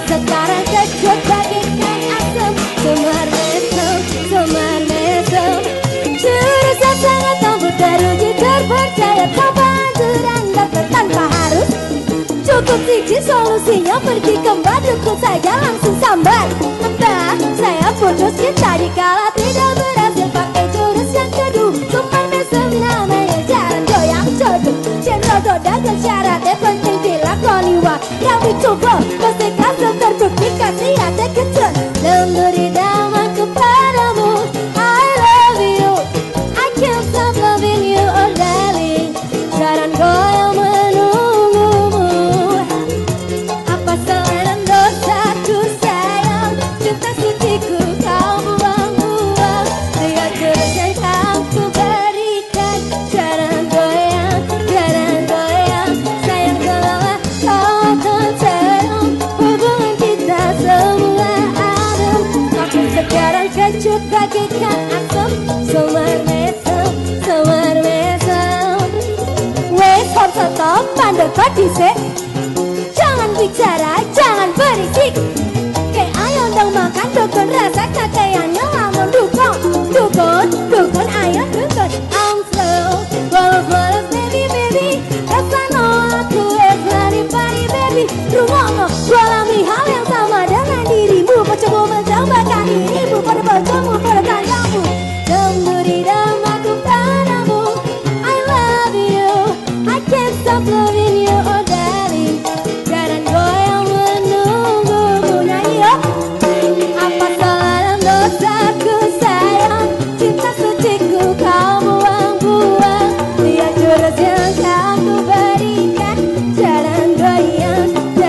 sekarang kecut bagaikan asam. Semar mesem, semar mesem. Jurus yang sangat ampuh teruji terpercaya. Tanpa aturan dapat tanpa harus. Cukup siji solusinya pergi ke Badukun saja langsung sambat. Entah saya putus cinta dikala tidak berhasil pakai jurus yang kedua. Semar mesem namanya jalan goyang jodoh. Cendol dan syaratnya penting dilakoni. Wah yang dicoba pasti kasih terbukti kasih hati kecil. Memberi damai kepadamu, I love you, I can't stop loving you, oh darling. Jalan goyang menunggumu. Apa salah dan dosaku sayang, cinta suciku kau buang-buang. Dengan jurus yang kau ku berikan. Jalan goyang, sayang janganlah kau tersenyum. Hubungan kita semula adem, tapi sekarang kecut bagaikan asam. Semar mesem, semar mesem. Wes hop stop, pandai kau disek. Jangan bicara, jangan berisik. Kayak ayam dong makan dukun rasa kakeknya lamun dukun. Dukun ayam dukun. I'm slow, bolos baby. Rasa no aku everybody baby. Rumahmu alami hal yang sama dengan dirimu. Coba mencobakan dirimu pada bojomu pada tandamu. Memberi damai padamu, I love you, I can't stop loving you, oh darling. Jalan goyang menunggumu. Nyanyi yuk. Apa salah dan dosaku sayang, cinta suciku kau buang-buang. Dia jurus yang kau ku berikan. Jalan goyang,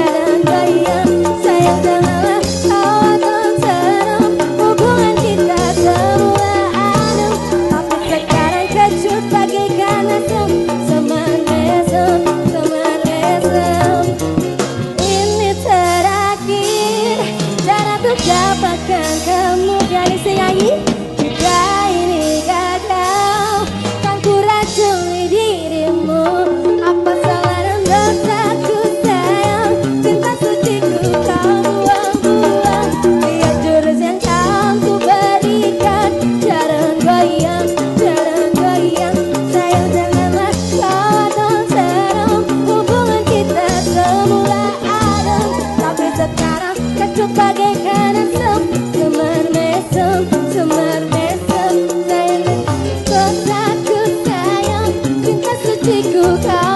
sayang janganlah kau tersenyum. Hubungan kita semula adem, tapi sekarang kecut bagaikan asam. Semar mesem, semar mesem. Ini terakhir cara untuk dapatkan kamu. Jadi senyanyi jika ini gagal, kan ku racuni dirimu. Apa salah dan dosaku sayang, cinta suciku kau buang-buang. Lihat jurus yang kau ku berikan. Jalan goyang, sayang janganlah kau tersenyum. Hubungan kita semula adem, tapi sekarang kecut bagaikan asam. Semar mesem, sayang dosaku sayang, cinta suciku kau